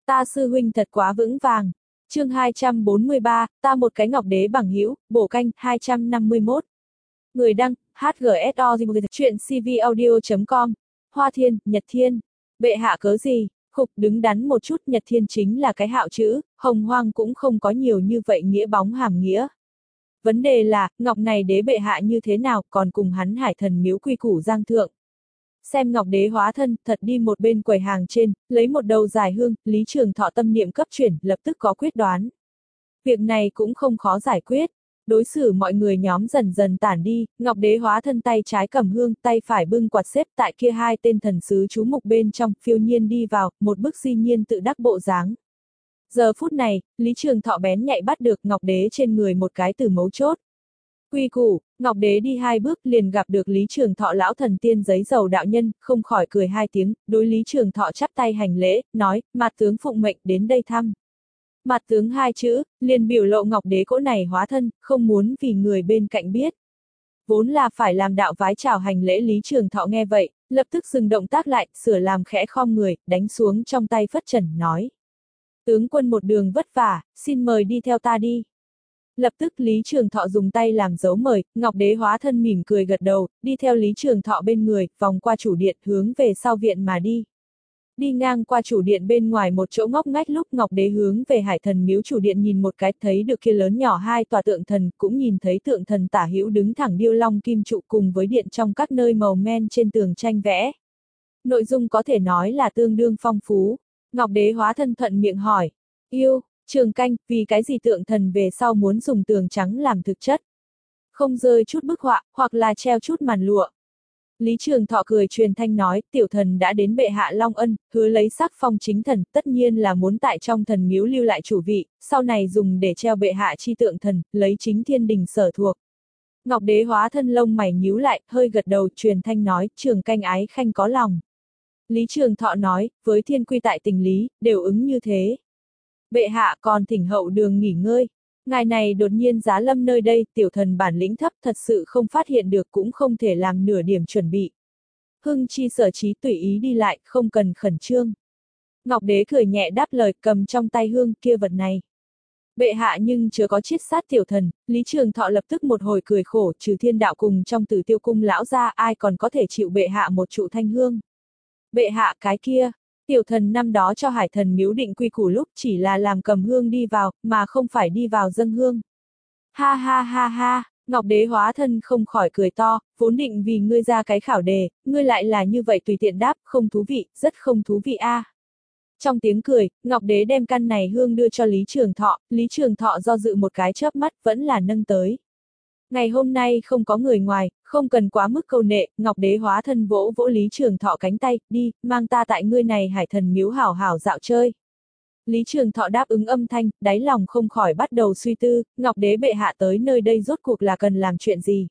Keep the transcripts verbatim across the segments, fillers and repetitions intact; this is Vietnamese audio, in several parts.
Ta sư huynh thật quá vững vàng. Chương hai trăm bốn mươi ba, ta một cái ngọc đế bằng hữu, bổ canh, hai trăm năm mươi mốt. Người đăng, hát giê ét o, chuyện xê vê audio chấm com. Hoa Thiên, Nhật Thiên. Bệ hạ cớ gì? Khục, đứng đắn một chút, Nhật Thiên chính là cái hạo chữ, hồng hoang cũng không có nhiều như vậy nghĩa bóng hàm nghĩa. Vấn đề là, ngọc này đế bệ hạ như thế nào, còn cùng hắn hải thần miếu quy củ giang thượng. Xem ngọc đế hóa thân, thật đi một bên quầy hàng trên, lấy một đầu dài hương, Lý Trường Thọ tâm niệm cấp chuyển, lập tức có quyết đoán. Việc này cũng không khó giải quyết. Đối xử mọi người nhóm dần dần tản đi, ngọc đế hóa thân tay trái cầm hương, tay phải bưng quạt xếp tại kia hai tên thần sứ chú mục bên trong, phiêu nhiên đi vào, một bức di nhiên tự đắc bộ dáng. Giờ phút này, Lý Trường Thọ bén nhạy bắt được ngọc đế trên người một cái từ mấu chốt. Quy củ, ngọc đế đi hai bước liền gặp được Lý Trường Thọ lão thần tiên giấy dầu đạo nhân, không khỏi cười hai tiếng, đối Lý Trường Thọ chắp tay hành lễ, nói, mặt tướng phụng mệnh đến đây thăm. Mặt tướng hai chữ, liền biểu lộ ngọc đế cỗ này hóa thân, không muốn vì người bên cạnh biết. Vốn là phải làm đạo vái chào hành lễ Lý Trường Thọ nghe vậy, lập tức dừng động tác lại, sửa làm khẽ khom người, đánh xuống trong tay phất trần, nói. Tướng quân một đường vất vả, xin mời đi theo ta đi. Lập tức Lý Trường Thọ dùng tay làm dấu mời, ngọc đế hóa thân mỉm cười gật đầu, đi theo Lý Trường Thọ bên người, vòng qua chủ điện, hướng về sau viện mà đi. Đi ngang qua chủ điện bên ngoài một chỗ ngóc ngách lúc ngọc đế hướng về hải thần miếu chủ điện nhìn một cái, thấy được kia lớn nhỏ hai tòa tượng thần, cũng nhìn thấy tượng thần tả hữu đứng thẳng điêu long kim trụ cùng với điện trong các nơi màu men trên tường tranh vẽ. Nội dung có thể nói là tương đương phong phú. Ngọc đế hóa thân thuận miệng hỏi, yêu, Trường canh, vì cái gì tượng thần về sau muốn dùng tường trắng làm thực chất? Không rơi chút bức họa, hoặc là treo chút màn lụa. Lý Trường Thọ cười truyền thanh nói, tiểu thần đã đến bệ hạ long ân, hứa lấy sắc phong chính thần, tất nhiên là muốn tại trong thần miếu lưu lại chủ vị, sau này dùng để treo bệ hạ chi tượng thần, lấy chính thiên đình sở thuộc. Ngọc đế hóa thân lông mày nhíu lại, hơi gật đầu truyền thanh nói, Trường canh ái khanh có lòng. Lý Trường Thọ nói, với thiên quy tại tình lý, đều ứng như thế. Bệ hạ còn thỉnh hậu đường nghỉ ngơi. Ngài này đột nhiên giá lâm nơi đây, tiểu thần bản lĩnh thấp thật sự không phát hiện được cũng không thể làm nửa điểm chuẩn bị. Hưng chi sở trí tùy ý đi lại, không cần khẩn trương. Ngọc đế cười nhẹ đáp lời, cầm trong tay hương kia vật này. Bệ hạ nhưng chưa có chiết sát tiểu thần, Lý Trường Thọ lập tức một hồi cười khổ, trừ thiên đạo cùng trong Tử Tiêu cung lão ra ai còn có thể chịu bệ hạ một trụ thanh hương. Bệ hạ cái kia. Tiểu thần năm đó cho hải thần miếu định quy củ lúc chỉ là làm cầm hương đi vào, mà không phải đi vào dâng hương. Ha ha ha ha, ngọc đế hóa thân không khỏi cười to, vốn định vì ngươi ra cái khảo đề, ngươi lại là như vậy tùy tiện đáp, không thú vị, rất không thú vị a. À. Trong tiếng cười, ngọc đế đem căn này hương đưa cho Lý Trường Thọ, Lý Trường Thọ do dự một cái chớp mắt vẫn là nâng tới. Ngày hôm nay không có người ngoài, không cần quá mức câu nệ, ngọc đế hóa thân vỗ vỗ Lý Trường Thọ cánh tay, đi, mang ta tại ngươi này hải thần miếu hảo hảo dạo chơi. Lý Trường Thọ đáp ứng âm thanh, đáy lòng không khỏi bắt đầu suy tư, ngọc đế bệ hạ tới nơi đây rốt cuộc là cần làm chuyện gì.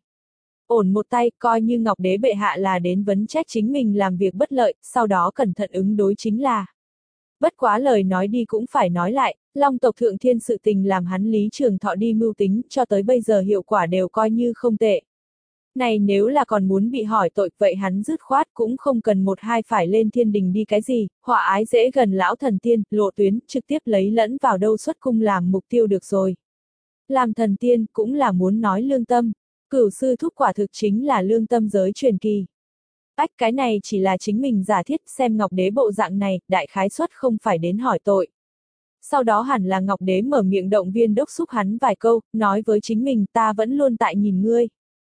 Ổn một tay, coi như ngọc đế bệ hạ là đến vấn trách chính mình làm việc bất lợi, sau đó cẩn thận ứng đối chính là. Bất quá lời nói đi cũng phải nói lại, Long tộc thượng thiên sự tình làm hắn Lý Trường Thọ đi mưu tính, cho tới bây giờ hiệu quả đều coi như không tệ. Này nếu là còn muốn bị hỏi tội, vậy hắn dứt khoát cũng không cần một hai phải lên thiên đình đi cái gì, họa ái dễ gần lão thần tiên, lộ tuyến, trực tiếp lấy lẫn vào đâu xuất cung làm mục tiêu được rồi. Làm thần tiên, cũng là muốn nói lương tâm, cửu sư thúc quả thực chính là lương tâm giới truyền kỳ. Ách cái này chỉ là chính mình giả thiết, xem ngọc đế bộ dạng này, đại khái suất không phải đến hỏi tội. Sau đó hẳn là ngọc đế mở miệng động viên đốc xúc hắn vài câu, nói với chính mình ta vẫn luôn tại nhìn ngươi.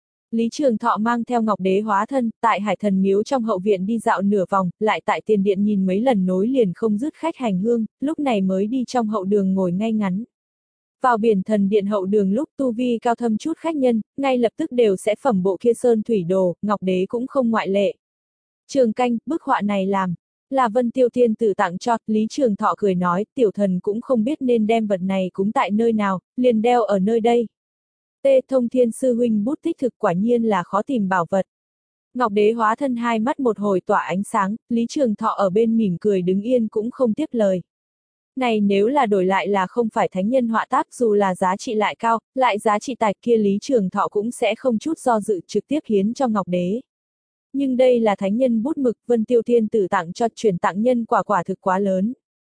Lý Trường Thọ mang theo ngọc đế hóa thân, tại hải thần miếu trong hậu viện đi dạo nửa vòng, lại tại tiền điện nhìn mấy lần nối liền không dứt khách hành hương, lúc này mới đi trong hậu đường ngồi ngay ngắn. Vào biển thần điện hậu đường lúc tu vi cao thâm chút khách nhân, ngay lập tức đều sẽ phẩm bộ kia sơn thủy đồ, ngọc đế cũng không ngoại lệ. Trường canh, bức họa này làm, là Vân Tiêu Thiên Tử tặng cho, Lý Trường Thọ cười nói, tiểu thần cũng không biết nên đem vật này cúng tại nơi nào, liền đeo ở nơi đây. Tê Thông Thiên sư huynh bút tích thực quả nhiên là khó tìm bảo vật. Ngọc đế hóa thân hai mắt một hồi tỏa ánh sáng, Lý Trường Thọ ở bên mỉm cười đứng yên cũng không tiếp lời. Này nếu là đổi lại là không phải thánh nhân họa tác dù là giá trị lại cao, lại giá trị tài kia Lý Trường Thọ cũng sẽ không chút do dự trực tiếp hiến cho Ngọc đế. Nhưng đây là thánh nhân bút mực Vân Tiêu Thiên Tử tặng cho, truyền tặng nhân quả quả thực quá lớn.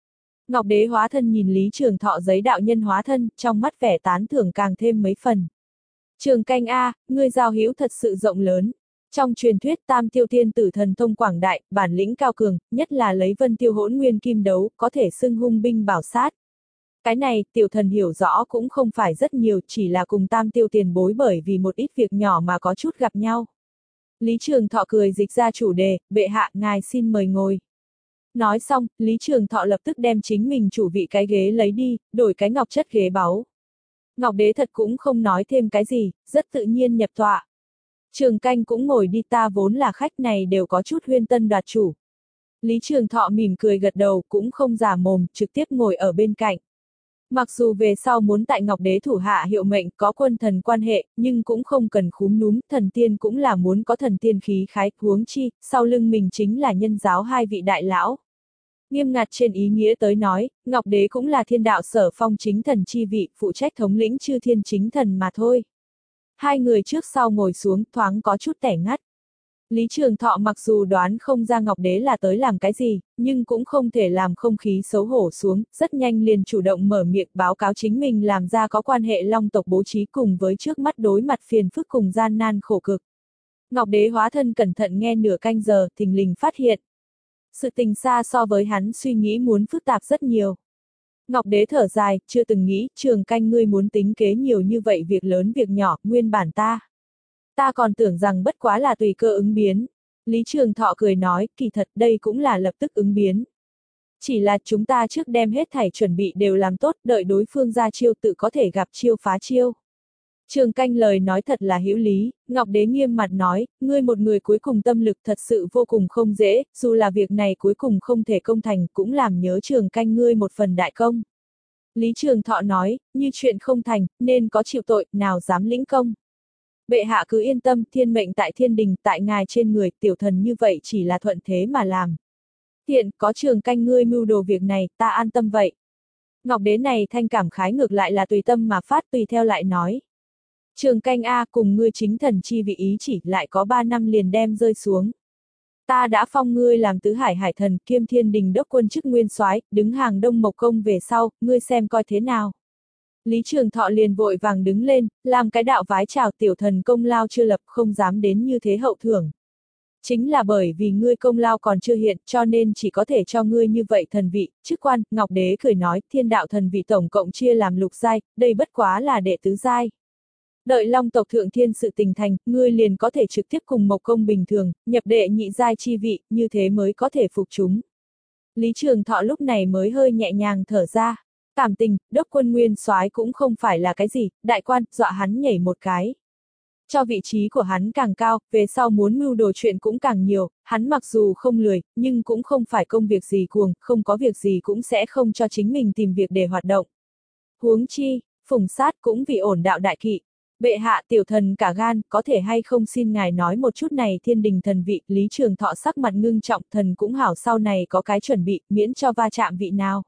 Ngọc Đế hóa thân nhìn Lý Trường Thọ giấy đạo nhân hóa thân, trong mắt vẻ tán thưởng càng thêm mấy phần. Trường Canh a, ngươi giao hữu thật sự rộng lớn. Trong truyền thuyết Tam Tiêu Thiên Tử thần thông quảng đại, bản lĩnh cao cường, nhất là lấy Vân Tiêu Hỗn Nguyên Kim đấu, có thể xưng hung binh bảo sát. Cái này, tiểu thần hiểu rõ cũng không phải rất nhiều, chỉ là cùng Tam Tiêu tiền bối bởi vì một ít việc nhỏ mà có chút gặp nhau. Lý Trường Thọ cười dịch ra chủ đề, bệ hạ, ngài xin mời ngồi. Nói xong, Lý Trường Thọ lập tức đem chính mình chủ vị cái ghế lấy đi, đổi cái ngọc chất ghế báu. Ngọc Đế thật cũng không nói thêm cái gì, rất tự nhiên nhập tọa. Trường Canh cũng ngồi đi, ta vốn là khách này đều có chút huyên tân đoạt chủ. Lý Trường Thọ mỉm cười gật đầu, cũng không giả mồm, trực tiếp ngồi ở bên cạnh. Mặc dù về sau muốn tại Ngọc Đế thủ hạ hiệu mệnh có quân thần quan hệ, nhưng cũng không cần khúm núm, thần tiên cũng là muốn có thần tiên khí khái, huống chi, sau lưng mình chính là nhân giáo hai vị đại lão. Nghiêm ngặt trên ý nghĩa tới nói, Ngọc Đế cũng là thiên đạo sở phong chính thần chi vị, phụ trách thống lĩnh chư thiên chính thần mà thôi. Hai người trước sau ngồi xuống, thoáng có chút tẻ ngắt. Lý Trường Thọ mặc dù đoán không ra Ngọc Đế là tới làm cái gì, nhưng cũng không thể làm không khí xấu hổ xuống, rất nhanh liền chủ động mở miệng báo cáo chính mình làm ra có quan hệ Long tộc bố trí cùng với trước mắt đối mặt phiền phức cùng gian nan khổ cực. Ngọc Đế hóa thân cẩn thận nghe nửa canh giờ, thình lình phát hiện. Sự tình xa so với hắn suy nghĩ muốn phức tạp rất nhiều. Ngọc Đế thở dài, chưa từng nghĩ, Trường Canh ngươi muốn tính kế nhiều như vậy việc lớn việc nhỏ, nguyên bản ta. Ta còn tưởng rằng bất quá là tùy cơ ứng biến. Lý Trường Thọ cười nói, kỳ thật đây cũng là lập tức ứng biến. Chỉ là chúng ta trước đem hết thảy chuẩn bị đều làm tốt, đợi đối phương ra chiêu tự có thể gặp chiêu phá chiêu. Trường Canh lời nói thật là hữu lý, Ngọc Đế nghiêm mặt nói, ngươi một người cuối cùng tâm lực thật sự vô cùng không dễ, dù là việc này cuối cùng không thể công thành cũng làm nhớ Trường Canh ngươi một phần đại công. Lý Trường Thọ nói, như chuyện không thành, nên có chịu tội, nào dám lĩnh công. Bệ hạ cứ yên tâm, thiên mệnh tại thiên đình, tại ngài trên người, tiểu thần như vậy chỉ là thuận thế mà làm. Hiện, có Trường Canh ngươi mưu đồ việc này, ta an tâm vậy. Ngọc Đế này thanh cảm khái ngược lại là tùy tâm mà phát, tùy theo lại nói. Trường Canh a, cùng ngươi chính thần chi vị ý chỉ lại có ba năm liền đem rơi xuống. Ta đã phong ngươi làm tứ hải hải thần, kiêm thiên đình đốc quân chức nguyên soái, đứng hàng Đông Mộc Công về sau, ngươi xem coi thế nào. Lý Trường Thọ liền vội vàng đứng lên, làm cái đạo vái chào, tiểu thần công lao chưa lập, không dám đến như thế hậu thưởng. Chính là bởi vì ngươi công lao còn chưa hiện, cho nên chỉ có thể cho ngươi như vậy thần vị, chức quan. Ngọc Đế cười nói, thiên đạo thần vị tổng cộng chia làm lục giai, đây bất quá là đệ tứ giai. Đợi Long tộc thượng thiên sự tình thành, ngươi liền có thể trực tiếp cùng Mộc Công bình thường, nhập đệ nhị giai chi vị, như thế mới có thể phục chúng. Lý Trường Thọ lúc này mới hơi nhẹ nhàng thở ra. Cảm tình, đốc quân nguyên soái cũng không phải là cái gì, đại quan, dọa hắn nhảy một cái. Cho vị trí của hắn càng cao, về sau muốn mưu đồ chuyện cũng càng nhiều, hắn mặc dù không lười, nhưng cũng không phải công việc gì cuồng, không có việc gì cũng sẽ không cho chính mình tìm việc để hoạt động. Huống chi, Phùng Sát cũng vì ổn đạo đại kỵ. Bệ hạ, tiểu thần cả gan, có thể hay không xin ngài nói một chút này thiên đình thần vị. Lý Trường Thọ sắc mặt ngưng trọng, thần cũng hảo sau này có cái chuẩn bị, miễn cho va chạm vị nào.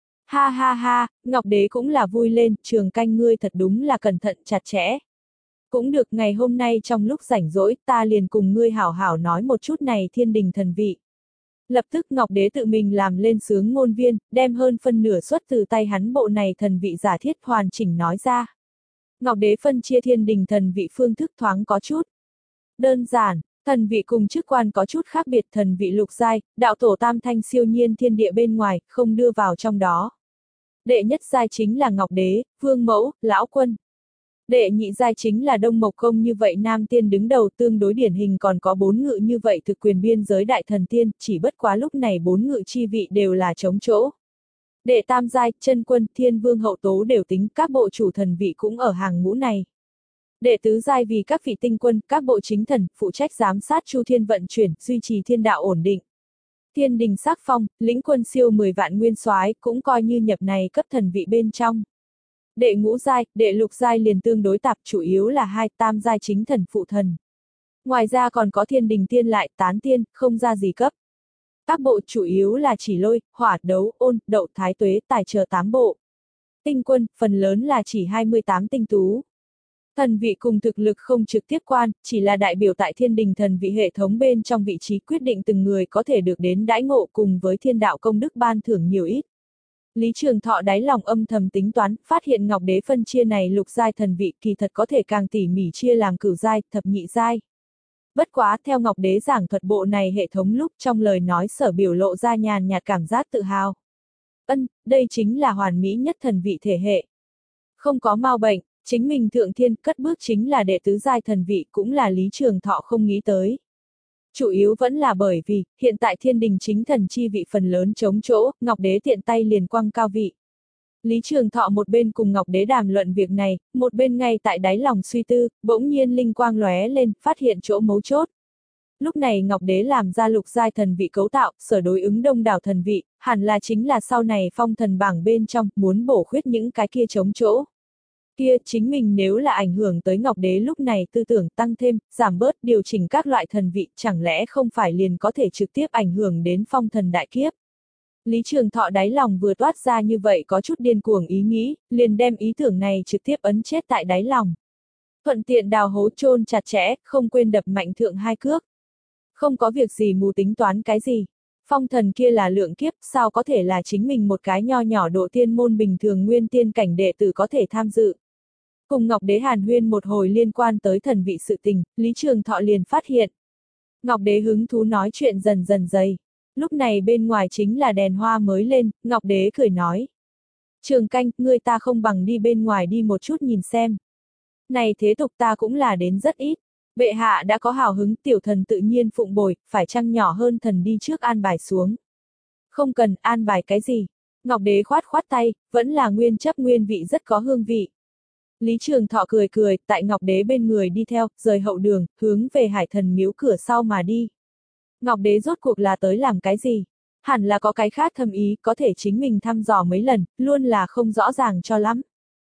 Ha ha ha, Ngọc Đế cũng là vui lên, Trường Canh ngươi thật đúng là cẩn thận chặt chẽ. Cũng được, ngày hôm nay trong lúc rảnh rỗi, ta liền cùng ngươi hảo hảo nói một chút này thiên đình thần vị. Lập tức Ngọc Đế tự mình làm lên sướng ngôn viên, đem hơn phân nửa xuất từ tay hắn bộ này thần vị giả thiết hoàn chỉnh nói ra. Ngọc Đế phân chia thiên đình thần vị phương thức thoáng có chút đơn giản, thần vị cùng chức quan có chút khác biệt, thần vị lục giai, đạo tổ tam thanh siêu nhiên thiên địa bên ngoài, không đưa vào trong đó. Đệ nhất giai chính là Ngọc Đế, Vương Mẫu, Lão Quân. Đệ nhị giai chính là Đông Mộc Công, như vậy Nam Tiên đứng đầu, tương đối điển hình còn có bốn ngự như vậy thực quyền biên giới đại thần tiên, chỉ bất quá lúc này bốn ngự chi vị đều là trống chỗ. Đệ tam giai, Chân Quân, Thiên Vương Hậu Tố đều tính, các bộ chủ thần vị cũng ở hàng ngũ này. Đệ tứ giai vì các vị tinh quân, các bộ chính thần, phụ trách giám sát chu thiên vận chuyển, duy trì thiên đạo ổn định. Thiên đình sắc phong, lĩnh quân siêu mười vạn nguyên soái cũng coi như nhập này cấp thần vị bên trong. Đệ ngũ giai, đệ lục giai liền tương đối tạp, chủ yếu là hai tam giai chính thần phụ thần. Ngoài ra còn có thiên đình tiên lại, tán tiên, không ra gì cấp. Các bộ chủ yếu là chỉ lôi, hỏa, đấu, ôn, đậu, thái tuế, tài chờ tám bộ. Tinh quân, phần lớn là chỉ hai mươi tám tinh tú. Thần vị cùng thực lực không trực tiếp quan, chỉ là đại biểu tại thiên đình thần vị hệ thống bên trong vị trí quyết định từng người có thể được đến đãi ngộ cùng với thiên đạo công đức ban thưởng nhiều ít. Lý Trường Thọ đáy lòng âm thầm tính toán, phát hiện ngọc đế phân chia này lục giai thần vị kỳ thật có thể càng tỉ mỉ chia làm cửu giai, thập nhị giai. Bất quá, theo ngọc đế giảng thuật bộ này hệ thống lúc trong lời nói sở biểu lộ ra nhàn nhạt cảm giác tự hào. Ân, đây chính là hoàn mỹ nhất thần vị thể hệ. Không có mau bệnh, chính mình thượng thiên cất bước chính là đệ tứ giai thần vị cũng là Lý Trường Thọ không nghĩ tới. Chủ yếu vẫn là bởi vì, hiện tại thiên đình chính thần chi vị phần lớn trống chỗ, ngọc đế tiện tay liền quăng cao vị. Lý Trường Thọ một bên cùng ngọc đế đàm luận việc này, một bên ngay tại đáy lòng suy tư, bỗng nhiên linh quang lóe lên, phát hiện chỗ mấu chốt. Lúc này ngọc đế làm ra lục giai thần vị cấu tạo, sở đối ứng đông đảo thần vị, hẳn là chính là sau này phong thần bảng bên trong, muốn bổ khuyết những cái kia trống chỗ. Kia, chính mình nếu là ảnh hưởng tới ngọc đế lúc này tư tưởng tăng thêm, giảm bớt điều chỉnh các loại thần vị, chẳng lẽ không phải liền có thể trực tiếp ảnh hưởng đến phong thần đại kiếp. Lý Trường Thọ đáy lòng vừa toát ra như vậy có chút điên cuồng ý nghĩ, liền đem ý tưởng này trực tiếp ấn chết tại đáy lòng. Thuận tiện đào hố chôn chặt chẽ, không quên đập mạnh thượng hai cước. Không có việc gì mù tính toán cái gì. Phong thần kia là lượng kiếp, sao có thể là chính mình một cái nho nhỏ độ tiên môn bình thường nguyên tiên cảnh đệ tử có thể tham dự. Cùng Ngọc Đế hàn huyên một hồi liên quan tới thần vị sự tình, Lý Trường Thọ liền phát hiện. Ngọc Đế hứng thú nói chuyện dần dần dày. Lúc này bên ngoài chính là đèn hoa mới lên, Ngọc Đế cười nói. Trường Canh, ngươi ta không bằng đi bên ngoài đi một chút nhìn xem. Này thế tục ta cũng là đến rất ít. Bệ hạ đã có hào hứng, tiểu thần tự nhiên phụng bồi, phải chăng nhỏ hơn thần đi trước an bài xuống. Không cần an bài cái gì. Ngọc Đế khoát khoát tay, vẫn là nguyên chấp nguyên vị rất có hương vị. Lý Trường Thọ cười cười, tại Ngọc Đế bên người đi theo, rời hậu đường, hướng về Hải Thần miếu cửa sau mà đi. Ngọc Đế rốt cuộc là tới làm cái gì? Hẳn là có cái khác thâm ý, có thể chính mình thăm dò mấy lần, luôn là không rõ ràng cho lắm.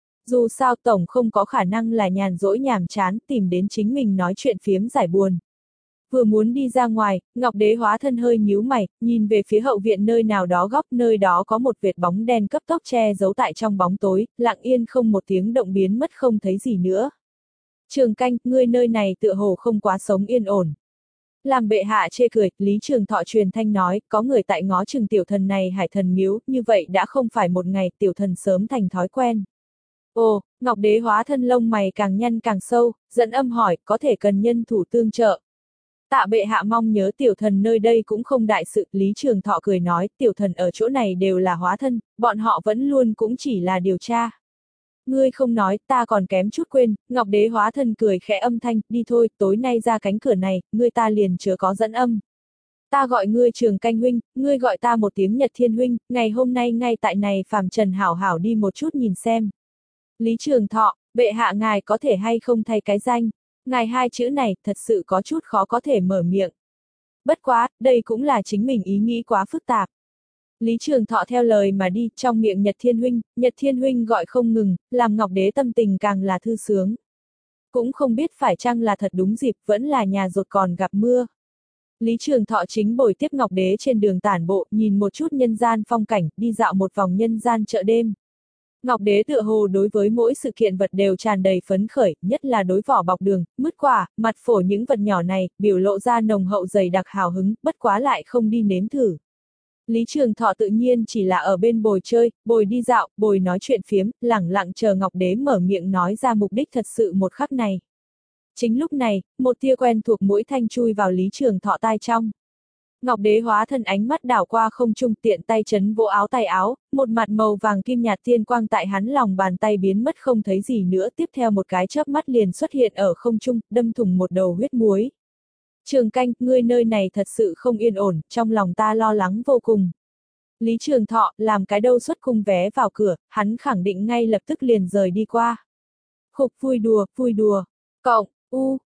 Dù sao tổng không có khả năng là nhàn rỗi nhàm chán tìm đến chính mình nói chuyện phiếm giải buồn. Vừa muốn đi ra ngoài, Ngọc Đế hóa thân hơi nhíu mày, nhìn về phía hậu viện nơi nào đó góc, nơi đó có một vệt bóng đen cấp tốc che giấu tại trong bóng tối, lặng yên không một tiếng động biến mất không thấy gì nữa. Trường Canh, ngươi nơi này tựa hồ không quá sống yên ổn. Làm bệ hạ chê cười, Lý Trường Thọ truyền thanh nói, có người tại ngó chừng tiểu thần này Hải Thần miếu, như vậy đã không phải một ngày, tiểu thần sớm thành thói quen. Ồ, Ngọc Đế hóa thân lông mày càng nhăn càng sâu, dẫn âm hỏi, có thể cần nhân thủ tương trợ. Tạ bệ hạ mong nhớ tiểu thần nơi đây cũng không đại sự, Lý Trường Thọ cười nói, tiểu thần ở chỗ này đều là hóa thân, bọn họ vẫn luôn cũng chỉ là điều tra. Ngươi không nói, ta còn kém chút quên, Ngọc Đế hóa thân cười khẽ âm thanh, đi thôi, tối nay ra cánh cửa này, ngươi ta liền chớ có dẫn âm. Ta gọi ngươi Trường Canh huynh, ngươi gọi ta một tiếng Nhật Thiên huynh, ngày hôm nay ngay tại này phàm trần hảo hảo đi một chút nhìn xem. Lý Trường Thọ, bệ hạ ngài có thể hay không thay cái danh, ngài hai chữ này thật sự có chút khó có thể mở miệng. Bất quá, đây cũng là chính mình ý nghĩ quá phức tạp. Lý Trường Thọ theo lời mà đi, trong miệng Nhật Thiên huynh, Nhật Thiên huynh gọi không ngừng, làm Ngọc Đế tâm tình càng là thư sướng. Cũng không biết phải chăng là thật đúng dịp, vẫn là nhà rột còn gặp mưa. Lý Trường Thọ chính bồi tiếp Ngọc Đế trên đường tản bộ, nhìn một chút nhân gian phong cảnh, đi dạo một vòng nhân gian chợ đêm. Ngọc Đế tựa hồ đối với mỗi sự kiện vật đều tràn đầy phấn khởi, nhất là đối vỏ bọc đường, mứt quả, mặt phổ những vật nhỏ này, biểu lộ ra nồng hậu dày đặc hào hứng, bất quá lại không đi nếm thử. Lý Trường Thọ tự nhiên chỉ là ở bên bồi chơi, bồi đi dạo, bồi nói chuyện phiếm, lẳng lặng chờ Ngọc Đế mở miệng nói ra mục đích thật sự một khắc này. Chính lúc này, một tia quen thuộc mũi thanh chui vào Lý Trường Thọ tai trong. Ngọc Đế hóa thân ánh mắt đảo qua không trung tiện tay chấn vỗ áo tay áo, một mặt màu vàng kim nhạt tiên quang tại hắn lòng bàn tay biến mất không thấy gì nữa, tiếp theo một cái chớp mắt liền xuất hiện ở không trung, đâm thủng một đầu huyết muối. Trường Canh, ngươi nơi này thật sự không yên ổn, trong lòng ta lo lắng vô cùng. Lý Trường Thọ, làm cái đâu xuất cung vé vào cửa, hắn khẳng định ngay lập tức liền rời đi qua. Khục vui đùa, vui đùa, cộng, u,